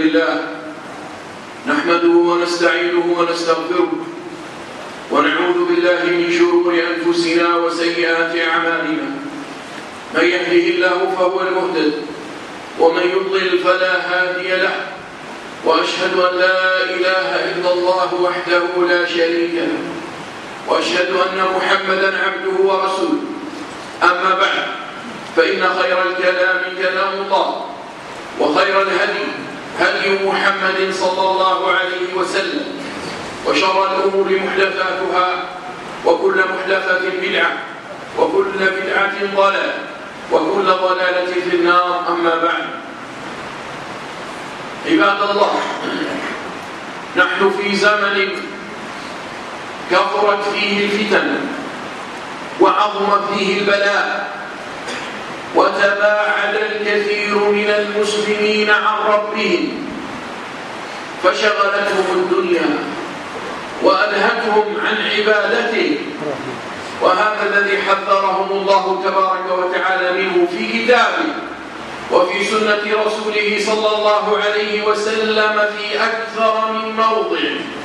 لله نحمده ونستعينه ونستغفره ونعوذ بالله من شرور أنفسنا وسيئات أعمالنا. من يهده الله فهو المهتد ومن يضلل فلا هادي له، وأشهد أن لا إله إلا الله وحده لا شريك له، وأشهد أن محمدا عبده ورسوله. أما بعد، فإن خير الكلام كلام الله، وخير الهدي هدي محمد صلى الله عليه وسلم، وشر الأمور محدثاتها، وكل محدثة بدعة، وكل بدعة ضلالة، وكل ضلالة في النار. أما بعد، عباد الله، نحن في زمن كثرت فيه الفتن وعظم فيه البلاء، وتباعد الكثير من المسلمين عن ربهم، فشغلتهم الدنيا وألهتهم عن عبادته. وهذا الذي حذرهم الله تبارك وتعالى منه في كتابه وفي سنة رسوله صلى الله عليه وسلم في أكثر من موضع،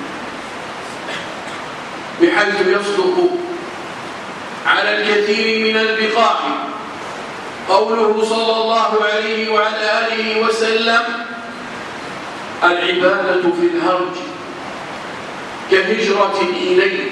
بحيث يصدق على الكثير من البقاع قوله صلى الله عليه وعلى آله وسلم: العبادة في الهرج كهجرة إليه.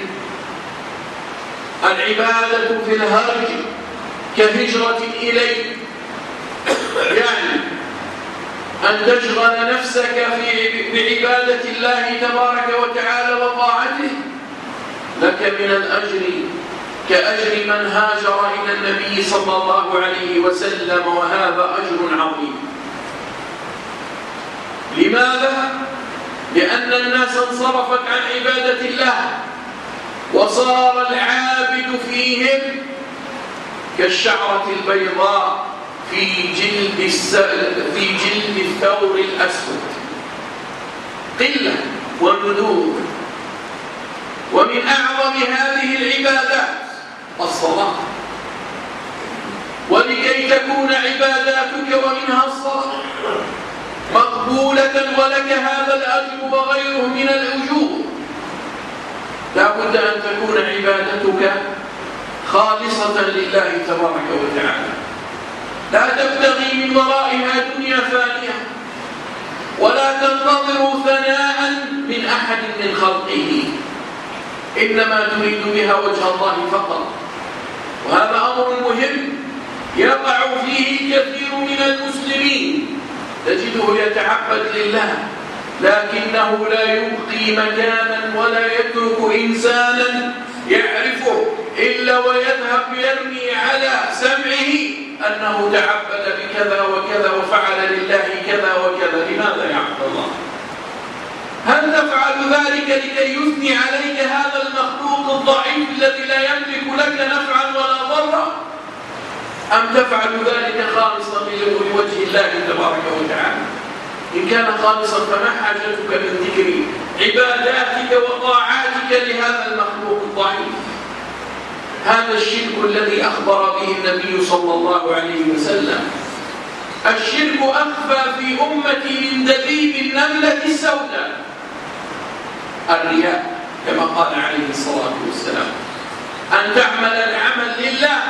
العبادة في الهرج كهجرة إليه، يعني أن تشغل نفسك بعبادة الله تبارك وتعالى وطاعته لك من الأجر كأجر من هاجر إلى النبي صلى الله عليه وسلم، وهذا أجر عظيم. لماذا؟ لأن الناس انصرفت عن عبادة الله، وصار العابد فيهم كالشعرة البيضاء في جلد الثور الأسود، قلة ونذور. ومن أعظم هذه العبادات الصلاة، ولكي تكون عباداتك ومنها الصلاة مقبولة ولك هذا الأجر وغيره من الأجور، لا بد أن تكون عبادتك خالصة لله تبارك وتعالى، لا تبتغي من ورائها دنيا فانية، ولا تنتظر ثناء من أحد من خلقه، إنما تريد بها وجه الله فقط. وهذا أمر مهم يقع فيه كثير من المسلمين، تجده يتعبد لله لكنه لا يبقي مكانا ولا يترك إنسانا يعرفه إلا ويذهب يرمي على سمعه أنه تعبد بكذا وكذا وفعل لله كذا وكذا. لماذا يا عبد الله؟ هل تفعل ذلك لكي يثني عليك هذا المخلوق الضعيف الذي لا يملك لك نفعا ولا ضرا، أم تفعل ذلك خالصا لوجه الله تبارك وتعالى؟ إن كان خالصا فما حاجتك من ذكر عباداتك وطاعاتك لهذا المخلوق الضعيف؟ هذا الشرك الذي أخبر به النبي صلى الله عليه وسلم. الشرك أخفى في أمتي من دبيب النملة السوداء، الرياء، كما قال عليه الصلاة والسلام: أن تعمل العمل لله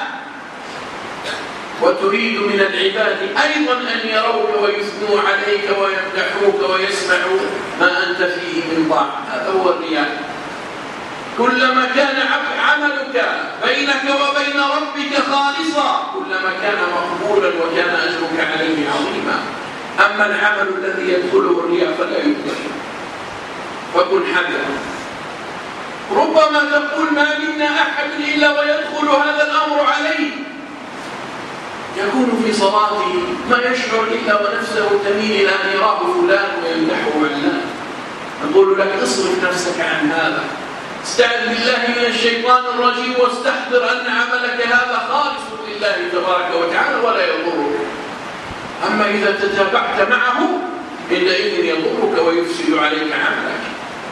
وتريد من العباد أيضا أن يروك ويثنوا عليك ويمدحوك ويسمعوا ما أنت فيه من طاعة. هذا هو الرياء. كلما كان عملك بينك وبين ربك خالصا كلما كان مقبولا وكان أجرك عليه عظيما. أما العمل الذي يدخله الرياء فلا يقبل، فكن حذرا. ربما تقول: ما منا أحد إلا ويدخل هذا الأمر عليه، يكون في صلاته ما يشعر إلا ونفسه تميل إلى أن يراه فلان ويمدحه علان. نقول لك: اصرف نفسك عن هذا، استعذ بالله من الشيطان الرجيم، واستحضر أن عملك هذا خالص لله تبارك وتعالى ولا يضرك. أما إذا تتابعت معه عندئذ يضرك ويفسد عليك عملك.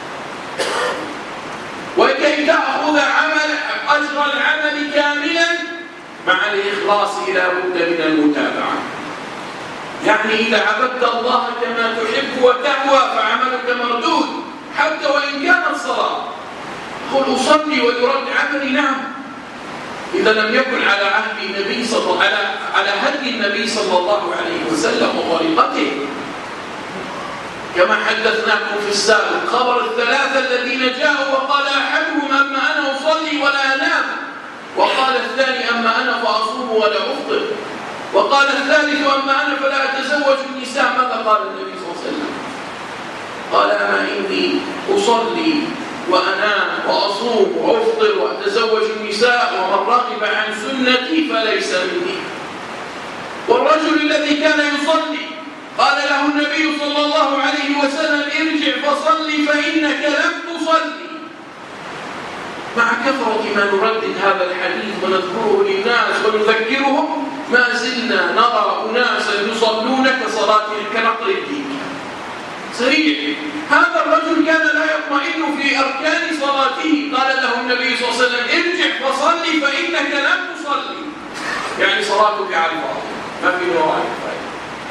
وكي تأخذ أجر العمل كاملا مع الإخلاص لا بد من المتابعة. يعني إذا عبدت الله كما تحب وتهوى فعملك مردود حتى وإن كانت صلاة. قل أصلي ويرد عملي، نعم، إذا لم يكن على عهد النبي على هدي النبي صلى الله عليه وسلم وطريقته، كما حدثناكم في السابق خبر الثلاثة الذين جاءوا وقال أحدهم أما أنا أصلي ولا أنام، وقال الثاني أما أنا فأصوم ولا أفطر، وقال الثالث أما أنا فلا أتزوج النساء. ماذا قال النبي صلى الله عليه وسلم؟ قال أما إني أصلي وأنام وأصوم وأفطر وأتزوج النساء ومن رغب عن سنتي فليس مني. والرجل الذي كان يصلي قال له النبي صلى الله عليه وسلم ارجع فصلي فإنك لم تصلي. مع كثرة ما نردد هذا الحديث ونذكره للناس ونذكرهم ما زلنا نرى أناسا يصلون كنقر الدين سريع. هذا الرجل كان لا يطمئن في أركان صلاته، قال له النبي صلى الله عليه وسلم ارجع فصلي فإنك لم تصلي، يعني صلاتك على الفاضي ما في ورائك فائدة.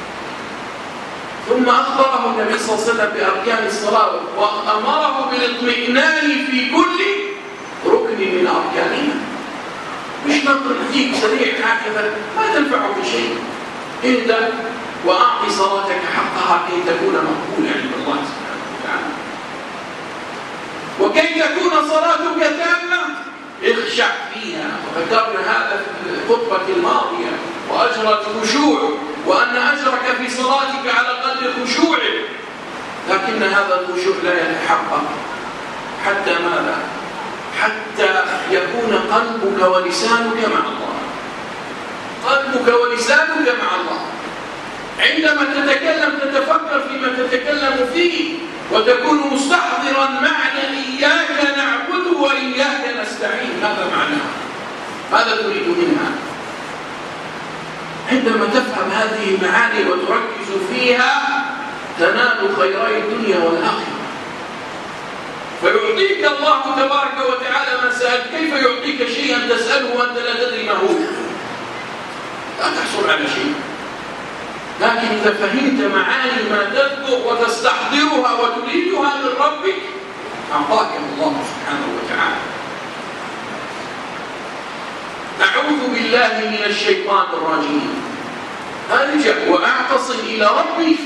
ثم أخبره النبي صلى الله عليه وسلم بأركان الصلاة وأمره بالاطمئنان في كل ركن من أركانها، مش نقر الدين سريع هكذا ما تنفعك شيء. اهدأ وأعطي صلاتك حقها كي تكون مقبولة عند الله سبحانه وتعالى. وكي تكون صلاتك تامة اخشع فيها، وذكرنا هذا في الخطبة الماضية، وأجر الخشوع، وأن أجرك في صلاتك على قدر خشوعك، لكن هذا الخشوع لا يتحقق حتى ماذا؟ حتى يكون قلبك ولسانك مع الله. قلبك ولسانك مع الله. عندما تتكلم تتفكر فيما تتكلم فيه، وتكون مستحضرا معنى إياك نعبد وإياك نستعين. هذا معناه، هذا تريد منها. عندما تفهم هذه المعاني وتركز فيها تنال خيري الدنيا والآخرة. فيعطيك الله تبارك وتعالى ما سألت. كيف يعطيك شيئا تسأله وأنت لا تدري ما هو؟ لا تحصل على شيء. لكن إذا فهمت معاني ما تذكر وتستحضرها وتريدها من ربك أعطاك الله سبحانه وتعالى. أعوذ بالله من الشيطان الرجيم، ألجأ وأعتصم إلى ربي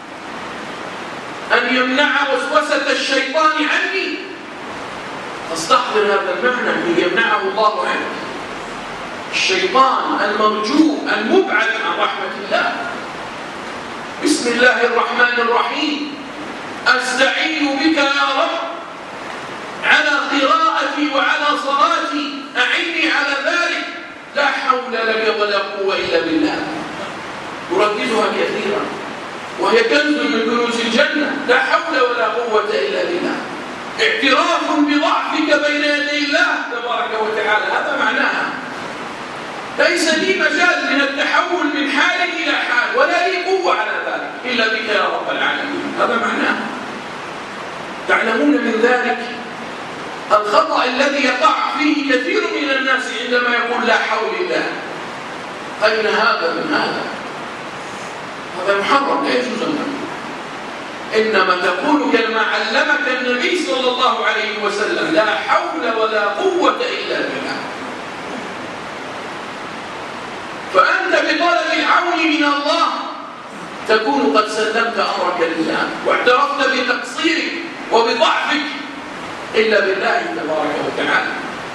أن يمنع وسوسة الشيطان عني. فاستحضر هذا المعنى أن يمنعه الله عنك. الشيطان المرجو المبعد عن رحمة الله. بسم الله الرحمن الرحيم. أستعين بك يا رب على قراءتي وعلى صلاتي، أعني على ذلك، لا حول لك ولا قوة إلا بالله. نرددها كثيرا وهي كنز من كنوز الجنة. لا حول ولا قوة إلا بالله. اعتراف بضعفك بين يدي الله تبارك وتعالى، هذا معناها. ليس لي مجال من التحول من حال إلى حال، ولا لي قوة على ذلك إلا بك يا رب العالمين. هذا معناه. تعلمون من ذلك الخطأ الذي يقع فيه كثير من الناس عندما يقول لا حول الله. أين هذا من هذا؟ هذا محرم لا يجوز أن تقول. إنما تقول كما علمك النبي صلى الله عليه وسلم: لا حول ولا قوة إلا بالله. فأنت بطلب العون من الله تكون قد سلمت أمرك لله واعترفت بتقصيرك وبضعفك إلا بالله تبارك وتعالى.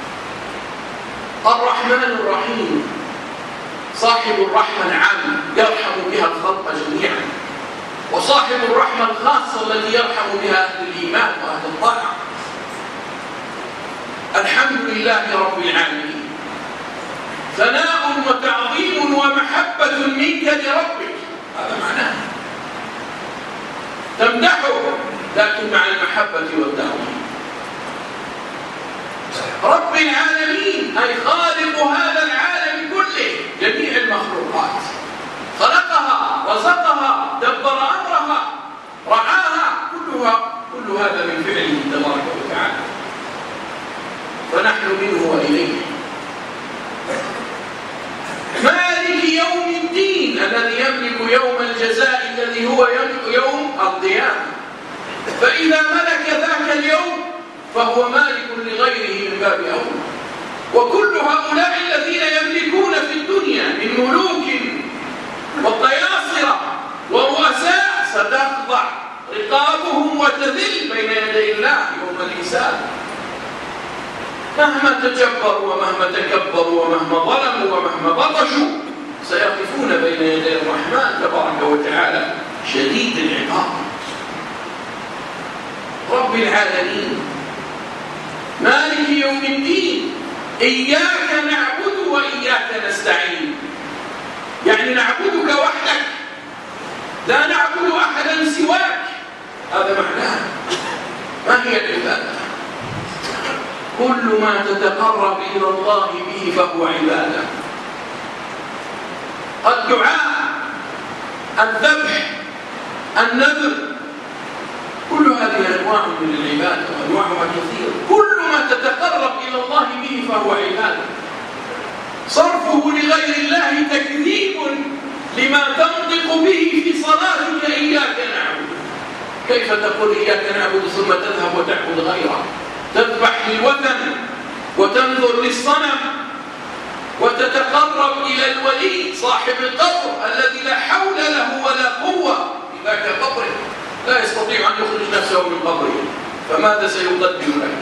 الرحمن الرحيم صاحب الرحمة العامة يرحم بها الخلق جميعا، وصاحب الرحمة الخاصة التي يرحم بها أهل الإيمان وأهل الطاعة. الحمد لله رب العالمين، ثناء وتعظيم ومحبة منك لربك. هذا معناه تمدحه لكن مع المحبة والتعظيم. رب العالمين أي خالق هذا العالم كله، جميع المخلوقات، خلقها، رزقها، دبر أمرها، رعاها، كل هذا من فعله تبارك وتعالى، فنحن منه وإليه. مالك يوم الدين الذي يملك يوم الجزاء الذي هو يوم القيامة. فإذا ملك ذاك اليوم فهو مالك لغيره من باب أولى. وكل هؤلاء الذين يملكون في الدنيا من ملوك وقياصرة ورؤساء ستخضع رقابهم وتذل بين يدي الله يوم الحساب. مهما تجبروا ومهما تكبروا ومهما ظلموا ومهما بطشوا سيقفون بين يدي الرحمن تبارك وتعالى شديد العقاب. رب العالمين مالك يوم الدين إياك نعبد وإياك نستعين، يعني نعبدك وحدك لا نعبد أحدا سواك. هذا معناه. ما هي العبادة؟ كل ما تتقرب إلى الله به فهو عبادة. الدعاء، الذبح، النذر، كل هذه أنواع من العبادة وأنواعها كثيرة. كل ما تتقرب إلى الله به فهو عبادة. صرفه لغير الله تكذيب لما تنطق به في صلاتك إياك نعبد. كيف تقول إياك نعبد ثم تذهب وتعبد غيره؟ تذبح للوثن وتنظر للصنم وتتقرب إلى الولي صاحب القبر الذي لا حول له ولا قوة ذاك قبره، لا يستطيع أن يخرج نفسه من قبره، فماذا سيقدم لك؟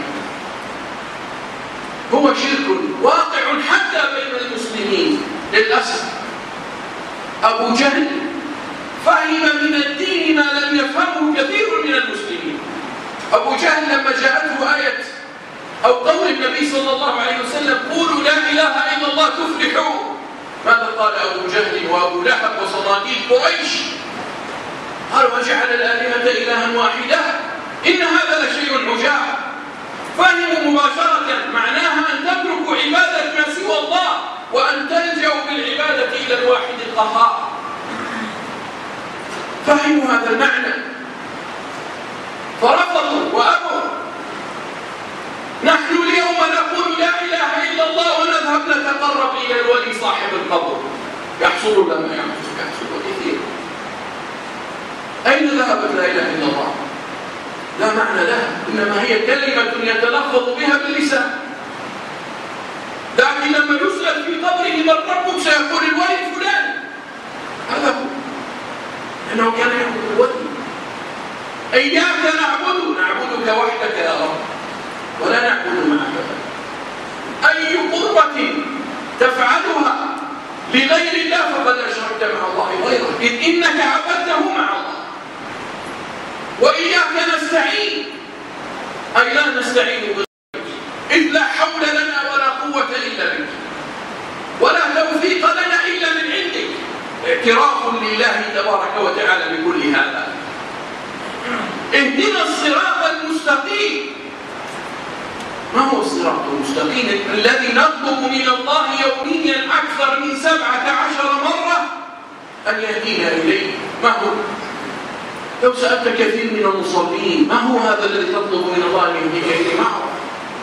هو شرك واقع حتى بين المسلمين للأسف. أبو جهل فهم من الدين ما لم يفهمه كثير من المسلمين. أبو جهل لما جاءته آية أو قول النبي صلى الله عليه وسلم قولوا لا إله إلا الله تفلحوا، ماذا قال أبو جهل وأبو لهب وصناديد قريش؟ قالوا وجعل الآلهة إلها واحدة إن هذا لشيء عجاب. فهموا مباشرة معناها أن تتركوا عبادة ما سوى الله وأن تلجأوا بالعبادة إلى الواحد القهار. فهموا هذا المعنى فرفضوا وأبوا. نحن اليوم نقول لا إله إلا الله ونذهب نتقرب إلى الولي صاحب القبر. يحصل لما يحصل كثير. أين ذهبت لا إله إلا الله؟ لا معنى لها، إنما هي كلمة يتلفظ بها باللسان. لكن لما يسأل في قبره من ربك سيقول الولي فلان. هذا هو، لأنه كان يعبد الولي. إياك نعبدك وحدك يا رب ولا نعبد معك. أي قربة تفعلها لغير الله فقد أشركت مع الله غيره، إذ إنك عبدته مع الله. وإياك نستعين أي لا نستعين بك، إذ لا حول لنا ولا قوة إلا بك ولا توفيق لنا إلا من عندك. اعتراف لله تبارك وتعالى بكل هذا. اهدنا الصراط المستقيم. ما هو الصراط المستقيم الذي نطلب من الله يوميا أكثر من 17 مرة أن يهدينا إليه؟ ما هو؟ لو سألت كثير من المصلين ما هو هذا الذي تطلب من الله أن يهديك إليه؟ ما هو؟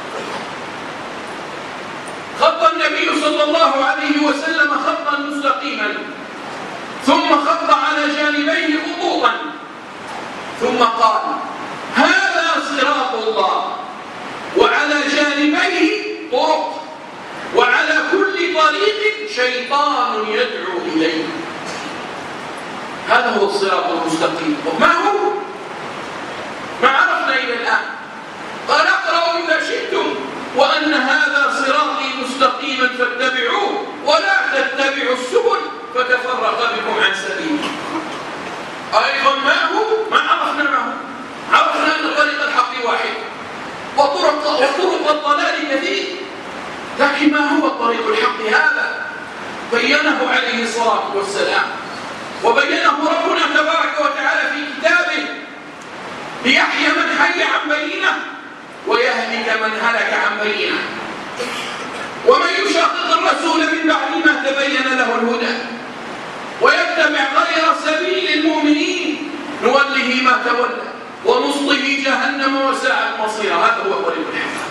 خط النبي صلى الله عليه وسلم خطا مستقيما ثم خط على جانبيه خطوطا ثم قال هذا صراط الله وعلى جانبيه طرق وعلى كل طريق شيطان يدعو إليه. هذا هو الصراط المستقيم. وما هو؟ ما عرفنا إلى الآن. قال اقرأوا إذا شئتم وأن هذا صراطي مستقيما فاتبعوه ولا تتبعوا السبل فتفرق بكم عن سبيله. أيضا ما هو؟ ما عرفنا ما هو. عرفنا أن طريق الحق واحد وطرق الضلال كثير، لكن ما هو طريق الحق هذا؟ بينه عليه الصلاة والسلام وبينه ربنا تبارك وتعالى في كتابه ليحيى من حي عن بينه ويهلك من هلك عن بينه. ومن يشاقق الرسول من بعد ما تبين له الهدى ويتبع غير سبيل المؤمنين نوله ما تولى ونصله جهنم وساءت مصيرا. هذا هو طريق الحق.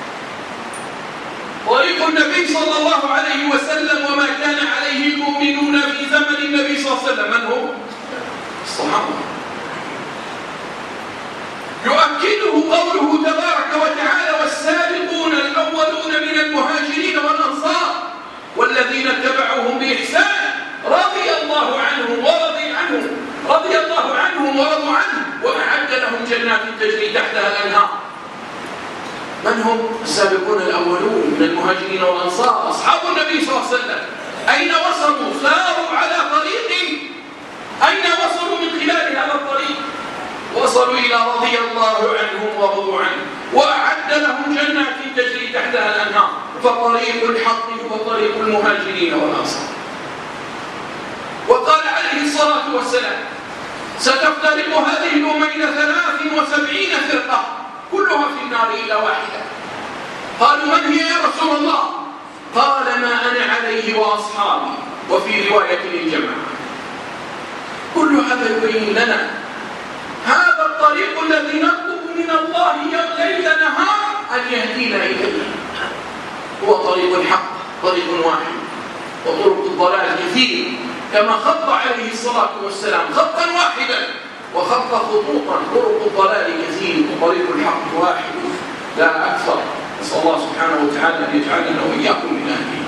طريق النبي صلى الله عليه وسلم وما كان عليه المؤمنون في زمن النبي صلى الله عليه وسلم من هم؟ الصحابة. يؤكده قوله تبارك وتعالى: والسابقون الأولون من المهاجرين والأنصار والذين اتبعوهم بإحسان رضي الله عنهم ورضوا عنه وأعد لهم جنات تجري تحتها الأنهار. من هم السابقون الأولون من المهاجرين والأنصار؟ أصحاب النبي صلى الله عليه وسلم. أين وصلوا؟ ساروا على طريق. أين وصلوا من خلال هذا الطريق؟ وصلوا إلى رضي الله عنهم ورضوا عنه وأعد لهم جنات تجري تحتها الأنهار. فطريق الحق هو طريق المهاجرين والأنصار. وقال عليه الصلاة والسلام: ستفترق هذه الأمة إلى 73 فرقة كلها في النار إلا واحدة. قالوا: من هي يا رسول الله؟ قال: ما أنا عليه وأصحابي، وفي رواية الجماعة. كل هذا يبين لنا هذا الطريق الذي نطلب من الله ليل نهار أن يهدينا إليه، هو طريق الحق، طريق واحد. وطرق الضلال كثير، كما خط عليه الصلاة والسلام خطا واحدا وخط خطوطا. طرق الضلال كثير وطريق الحق واحد لا أكثر. نسأل الله سبحانه وتعالى أن يجعلنا وإياكم من أهله.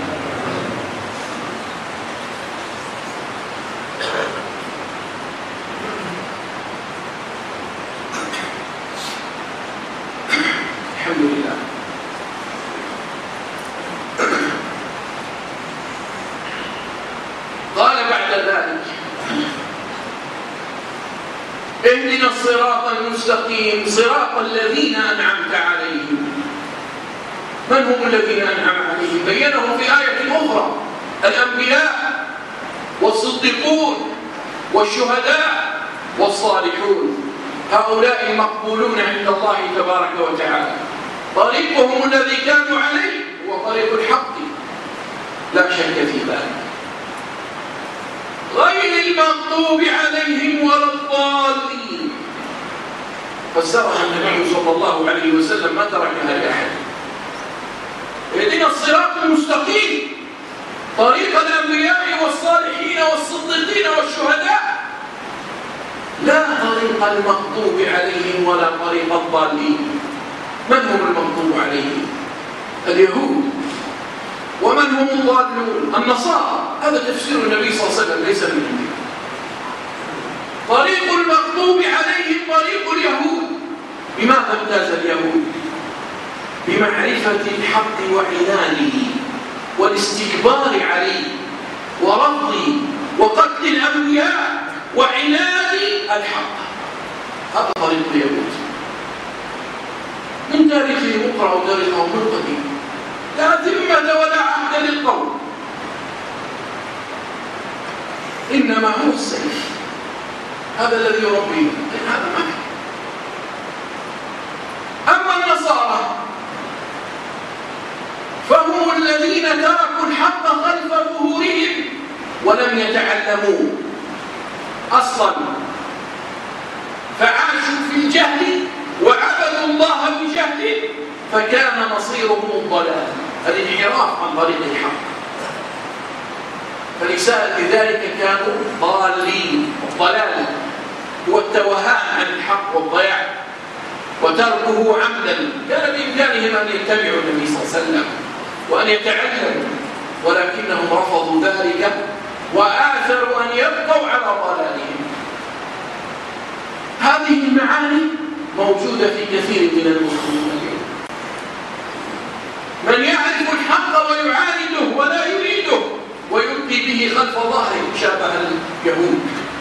الحمد لله. قال بعد ذلك: اهدنا الصراط المستقيم صراط الذين أنعمت عليهم. من هم الذين أنعم عليهم؟ بينهم في آية أخرى: الأنبياء والصديقون والشهداء والصالحون، هؤلاء المقبولون عند الله تبارك وتعالى. طريقهم الذي كانوا عليه هو طريق الحق لا شك في ذلك، غير المغضوب عليهم ولا الضالين. فسرها النبي صلى الله عليه وسلم ما تركها لأحد. اهدنا الصراط المستقيم طريق الأنبياء والصالحين والصديقين والشهداء، لا طريق المغضوب عليهم ولا طريق الضالين. من هم المغضوب عليهم؟ اليهود. ومن هم الضالون؟ النصارى. هذا تفسير النبي صلى الله عليه وسلم ليس من عنده. طريق المغضوب عليهم طريق اليهود. بماذا امتاز اليهود؟ بمعرفة الحق وعنانه والاستكبار عليه ورفضه وقتل الأنبياء وعناد الحق. هذا طريق اليهود. من تاريخهم اقرأوا تاريخهم من قديم، لا ذمة ولا عهد للقوم، إنما هو السيف. هذا الذي يربيهم، هذا ما في. أما النصارى فهم الذين تركوا الحق خلف ظهورهم ولم يتعلموه أصلا، فعاشوا في الجهل وعبدوا الله بجهل، فكان مصيرهم الضلال، الانحراف عن طريق الحق. فلذلك كانوا ضالين. الضلال هو التوهان عن الحق والضياع وتركه عمدا. كان بإمكانهم أن يتبعوا النبي صلى الله عليه وسلم وأن يتعلموا، ولكنهم رفضوا ذلك وآثروا أن يبقوا على ضلالهم. هذه المعاني موجودة في كثير من المسلمين اليوم. من يعرف الحق ويعانده ولا يريده ويلقي به خلف ظهره شابه اليهود.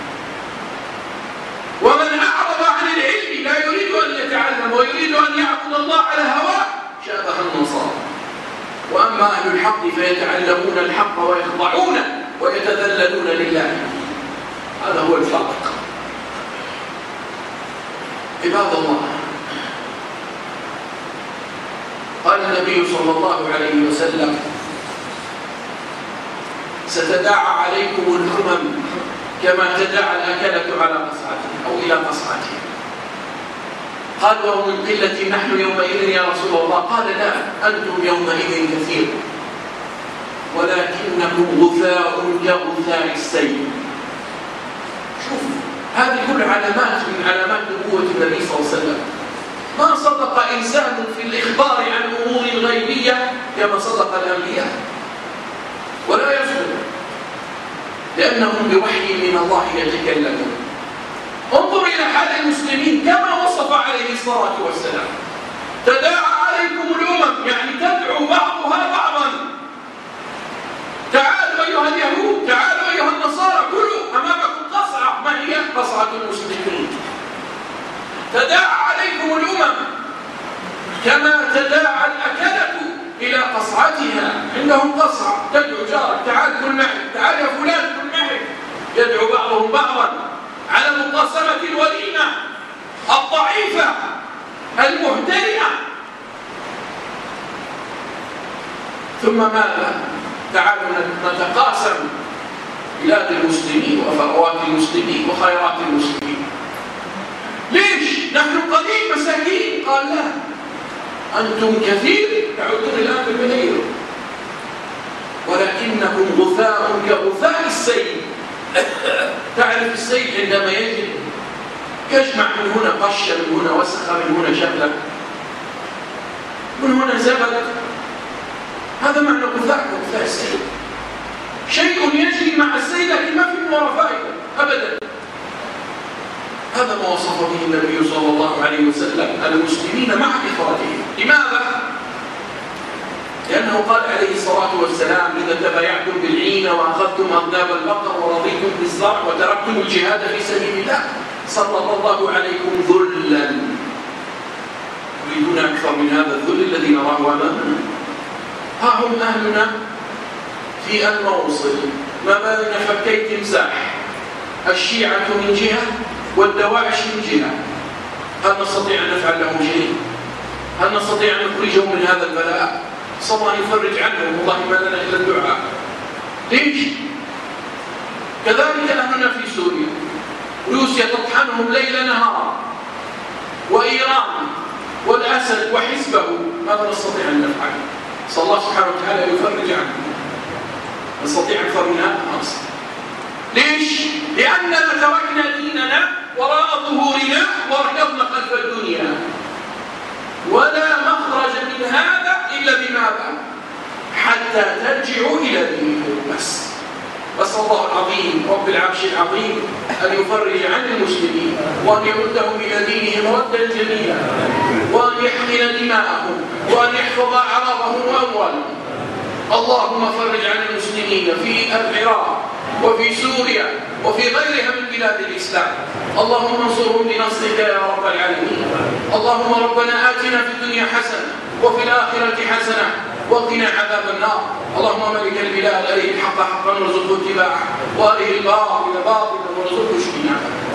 ومن أعرض عن العلم لا يريد أن يتعلم ويريد أن يعبد الله على هواه شابه النصارى. وأما أهل الحق فيتعلمون الحق ويخضعون ويتذللون لله. هذا هو الفرق. عباد الله، قال النبي صلى الله عليه وسلم: ستداعى عليكم الأمم كما تداعى الأكلة على قصعتها أو إلى قصعتها. قال: ومن قلة نحن يومئذ يا رسول الله؟ قال: لا، أنتم يومئذ كثير ولكنكم غثاء كغثاء السيل. شوف هذه كل علامات من علامات نبوة النبي صلى الله عليه وسلم. ما صدق إنسان في الإخبار عن أمور غيبية كما صدق الأنبياء، ولا يصدق، لأنهم بوحي من الله يتكلمون. انظر إلى حال المسلمين كما وصف عليه الصلاة والسلام: تداعى عليكم الأمم، يعني تدعو بعضها بعضا. تعالوا أيها اليهود، تعالوا أيها النصارى، كلوا أمامكم قصعة. ما هي؟ قصعة المسلمين. تداعى عليكم الأمم كما تداعى الأكلة إلى قصعتها. عندهم قصعة، تدعو جارك: تعال كل معي، تعال يا فلان كل معي. يدعو بعضهم بعضا على مقاسمة الوليمة الضعيفة المهترئة. ثم ماذا؟ تعالوا نتقاسم بلاد المسلمين وثروات المسلمين وخيرات المسلمين. ليش؟ نحن قليل مساكين. قال لا، أنتم كثير، تعودون الآن بالملايين، ولكنكم غثاء كغثاء السيل. تعرف السيل عندما يجمع من هنا قشة، من هنا وسخة، من هنا شبلة، من هنا زبد. هذا معنى غثاء كغثاء السيل. شيء يجري مع السيل لكن ما في من وراء فائدة أبدا. هذا ما وصف به النبي صلى الله عليه وسلم المسلمين مع كثرتهم. لماذا؟ لأنه قال عليه الصلاة والسلام: إذا تبايعتم بالعين وأخذتم أذناب البقر ورضيتم بالزرع وتركتم الجهاد في سبيل الله سلط الله عليكم ذلا. يريدون أكثر من هذا الذل الذي نراه أمامنا. ها هم أهلنا في الموصل ما بين فكي تمساح، الشيعة من جهة والدواعش من جهة. هل نستطيع أن نفعل لهم شيء؟ هل نستطيع أن نخرجهم من هذا البلاء؟ صلى الله يفرج عنهم، والله ما لنا إلا الدعاء. ليش؟ كذلك أهلنا في سوريا، روسيا تطحنهم ليل نهار، وإيران والأسد وحزبه. ماذا نستطيع أن نفعل؟ صلى الله سبحانه وتعالى يفرج عنهم. نستطيع أكثر من هذا؟ أصلا. ليش؟ لأننا تركنا ديننا وراء ظهورنا وركضنا خلف الدنيا، ولا مخرج من هذا إلا بماذا؟ حتى ترجعوا إلى دينكم بس. بس الله العظيم رب العرش العظيم أن يفرج عن المسلمين، وأن يردهم إلى دينهم ردا جميلا، وأن يحقن دماءهم، وأن يحفظ أعراضهم وأموالهم. اللهم فرج عن المسلمين في العراق وفي سوريا وفي غيرها من بلاد الإسلام. اللهم انصرهم بنصرك يا رب العالمين. اللهم ربنا آتنا في الدنيا حسنة وفي الآخرة حسنة وقنا عذاب النار. اللهم ملك البلاد أريه الحق حقا وارزقه اتباعه، وأريه الباطل باطلا وارزقه اجتنابه.